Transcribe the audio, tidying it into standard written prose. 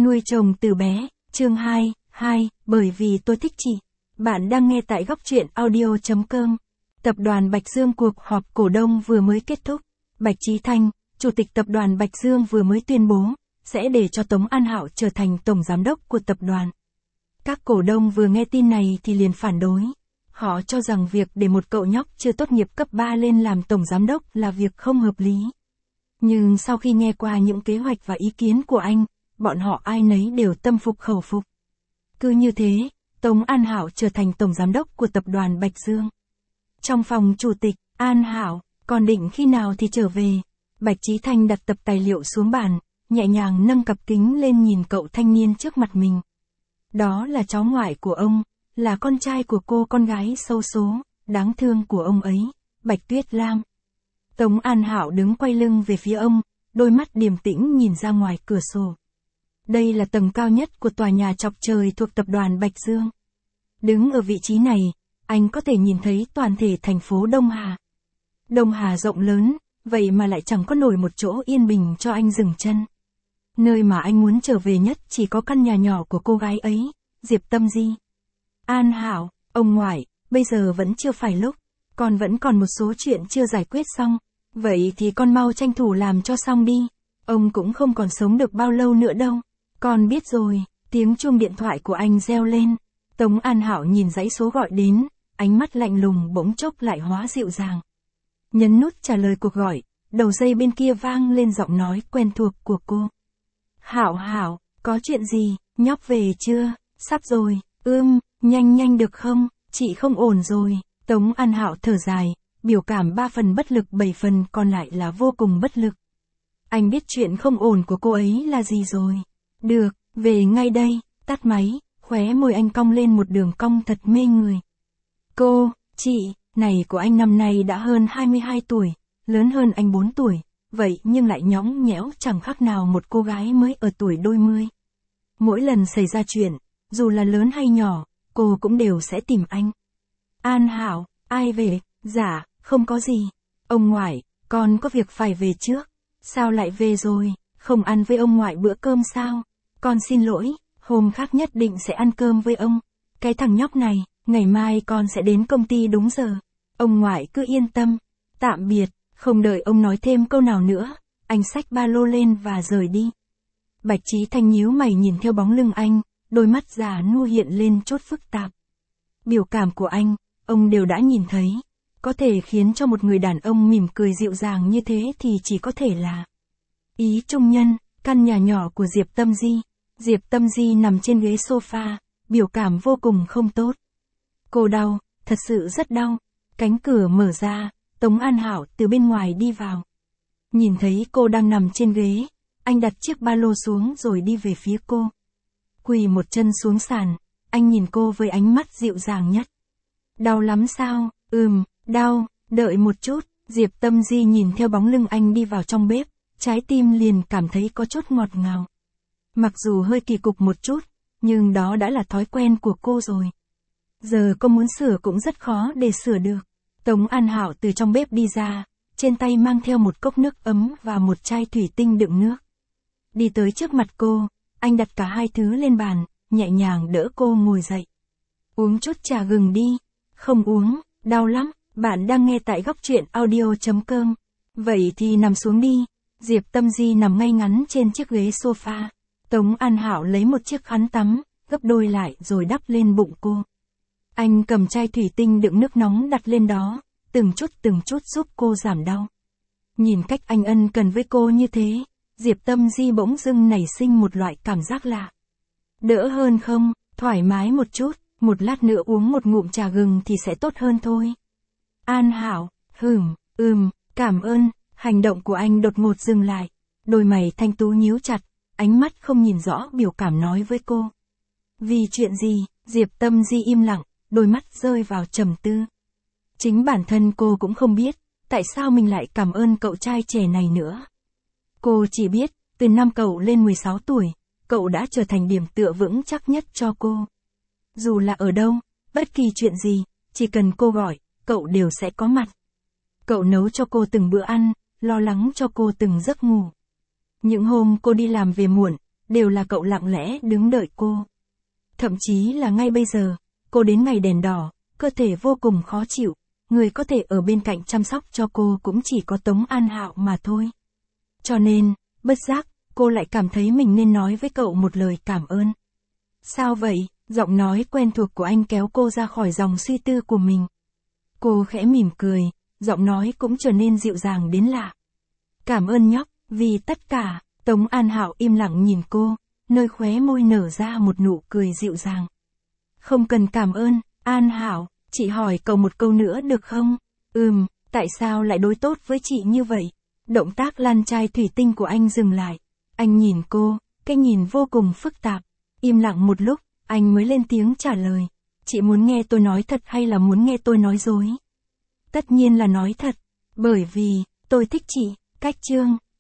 Nuôi chồng từ bé, chương 2, bởi vì tôi thích chị. Bạn đang nghe tại góc truyện audio.com. Tập đoàn Bạch Dương cuộc họp cổ đông vừa mới kết thúc. Bạch Chí Thanh, Chủ tịch Tập đoàn Bạch Dương vừa mới tuyên bố, sẽ để cho Tống An Hạo trở thành Tổng Giám đốc của tập đoàn. Các cổ đông vừa nghe tin này thì liền phản đối. Họ cho rằng việc để một cậu nhóc chưa tốt nghiệp cấp 3 lên làm Tổng Giám đốc là việc không hợp lý. Nhưng sau khi nghe qua những kế hoạch và ý kiến của anh, bọn họ ai nấy đều tâm phục khẩu phục. Cứ như thế, Tống An Hạo trở thành Tổng Giám đốc của Tập đoàn Bạch Dương. Trong phòng chủ tịch, An Hạo, còn định khi nào thì trở về. Bạch Chí Thanh đặt tập tài liệu xuống bàn, nhẹ nhàng nâng cặp kính lên nhìn cậu thanh niên trước mặt mình. Đó là cháu ngoại của ông, là con trai của cô con gái xấu số, đáng thương của ông ấy, Bạch Tuyết Lam. Tống An Hạo đứng quay lưng về phía ông, đôi mắt điềm tĩnh nhìn ra ngoài cửa sổ. Đây là tầng cao nhất của tòa nhà chọc trời thuộc tập đoàn Bạch Dương. Đứng ở vị trí này, anh có thể nhìn thấy toàn thể thành phố Đông Hà. Đông Hà rộng lớn, vậy mà lại chẳng có nổi một chỗ yên bình cho anh dừng chân. Nơi mà anh muốn trở về nhất chỉ có căn nhà nhỏ của cô gái ấy, Diệp Tâm Di. An Hạo, ông ngoại, bây giờ vẫn chưa phải lúc, con vẫn còn một số chuyện chưa giải quyết xong, vậy thì con mau tranh thủ làm cho xong đi, ông cũng không còn sống được bao lâu nữa đâu. Con biết rồi, tiếng chuông điện thoại của anh reo lên. Tống An Hạo nhìn dãy số gọi đến, ánh mắt lạnh lùng bỗng chốc lại hóa dịu dàng. Nhấn nút trả lời cuộc gọi, đầu dây bên kia vang lên giọng nói quen thuộc của cô. Hạo Hạo, có chuyện gì, nhóc về chưa? Sắp rồi, nhanh được không, chị không ổn rồi. Tống An Hạo thở dài, biểu cảm 3 phần bất lực 7 phần còn lại là vô cùng bất lực. Anh biết chuyện không ổn của cô ấy là gì rồi. Được, về ngay đây, tắt máy, khóe môi anh cong lên một đường cong thật mê người. Chị, này của anh năm nay đã hơn 22 tuổi, lớn hơn anh 4 tuổi, vậy nhưng lại nhõng nhẽo chẳng khác nào một cô gái mới ở tuổi đôi mươi. Mỗi lần xảy ra chuyện, dù là lớn hay nhỏ, cô cũng đều sẽ tìm anh. An Hạo, ai về? Dạ, không có gì. Ông ngoại, con có việc phải về trước. Sao lại về rồi, không ăn với ông ngoại bữa cơm sao? Con xin lỗi, hôm khác nhất định sẽ ăn cơm với ông. Cái thằng nhóc này, ngày mai con sẽ đến công ty đúng giờ. Ông ngoại cứ yên tâm. Tạm biệt, không đợi ông nói thêm câu nào nữa, anh xách ba lô lên và rời đi. Bạch Chí Thanh nhíu mày nhìn theo bóng lưng anh, đôi mắt già nua hiện lên chút phức tạp. Biểu cảm của anh, ông đều đã nhìn thấy. Có thể khiến cho một người đàn ông mỉm cười dịu dàng như thế thì chỉ có thể là Ý Trung Nhân, căn nhà nhỏ của Diệp Tâm Di. Diệp Tâm Di nằm trên ghế sofa, biểu cảm vô cùng không tốt. Cô đau, thật sự rất đau. Cánh cửa mở ra, Tống An Hạo từ bên ngoài đi vào. Nhìn thấy cô đang nằm trên ghế, anh đặt chiếc ba lô xuống rồi đi về phía cô. Quỳ một chân xuống sàn, anh nhìn cô với ánh mắt dịu dàng nhất. Đau lắm sao? Đau, đợi một chút. Diệp Tâm Di nhìn theo bóng lưng anh đi vào trong bếp, trái tim liền cảm thấy có chút ngọt ngào. Mặc dù hơi kỳ cục một chút, nhưng đó đã là thói quen của cô rồi. Giờ cô muốn sửa cũng rất khó để sửa được. Tống An Hạo từ trong bếp đi ra, trên tay mang theo một cốc nước ấm và một chai thủy tinh đựng nước. Đi tới trước mặt cô, anh đặt cả hai thứ lên bàn, nhẹ nhàng đỡ cô ngồi dậy. Uống chút trà gừng đi. Không uống, đau lắm. Bạn đang nghe tại góc truyện audio.com. Vậy thì nằm xuống đi. Diệp Tâm Di nằm ngay ngắn trên chiếc ghế sofa. Tống An Hạo lấy một chiếc khăn tắm, gấp đôi lại rồi đắp lên bụng cô. Anh cầm chai thủy tinh đựng nước nóng đặt lên đó, từng chút giúp cô giảm đau. Nhìn cách anh ân cần với cô như thế, Diệp Tâm Di bỗng dưng nảy sinh một loại cảm giác lạ. Đỡ hơn không, thoải mái một chút, một lát nữa uống một ngụm trà gừng thì sẽ tốt hơn thôi. An Hạo, cảm ơn. Hành động của anh đột ngột dừng lại, đôi mày thanh tú nhíu chặt, ánh mắt không nhìn rõ biểu cảm nói với cô. Vì chuyện gì? Diệp Tâm Di im lặng, đôi mắt rơi vào trầm tư. Chính bản thân cô cũng không biết, tại sao mình lại cảm ơn cậu trai trẻ này nữa. Cô chỉ biết, từ năm cậu lên 16 tuổi, cậu đã trở thành điểm tựa vững chắc nhất cho cô. Dù là ở đâu, bất kỳ chuyện gì, chỉ cần cô gọi, cậu đều sẽ có mặt. Cậu nấu cho cô từng bữa ăn, lo lắng cho cô từng giấc ngủ. Những hôm cô đi làm về muộn, đều là cậu lặng lẽ đứng đợi cô. Thậm chí là ngay bây giờ, cô đến ngày đèn đỏ, cơ thể vô cùng khó chịu, người có thể ở bên cạnh chăm sóc cho cô cũng chỉ có Tống An Hạo mà thôi. Cho nên, bất giác, cô lại cảm thấy mình nên nói với cậu một lời cảm ơn. Sao vậy? Giọng nói quen thuộc của anh kéo cô ra khỏi dòng suy tư của mình. Cô khẽ mỉm cười, giọng nói cũng trở nên dịu dàng đến lạ. Cảm ơn nhóc, vì tất cả. Tống An Hạo im lặng nhìn cô, nơi khóe môi nở ra một nụ cười dịu dàng. Không cần cảm ơn, An Hạo, chị hỏi cậu một câu nữa được không? Tại sao lại đối tốt với chị như vậy? Động tác lăn chai thủy tinh của anh dừng lại. Anh nhìn cô, cái nhìn vô cùng phức tạp. Im lặng một lúc, anh mới lên tiếng trả lời. Chị muốn nghe tôi nói thật hay là muốn nghe tôi nói dối? Tất nhiên là nói thật, bởi vì, tôi thích chị. Cách chương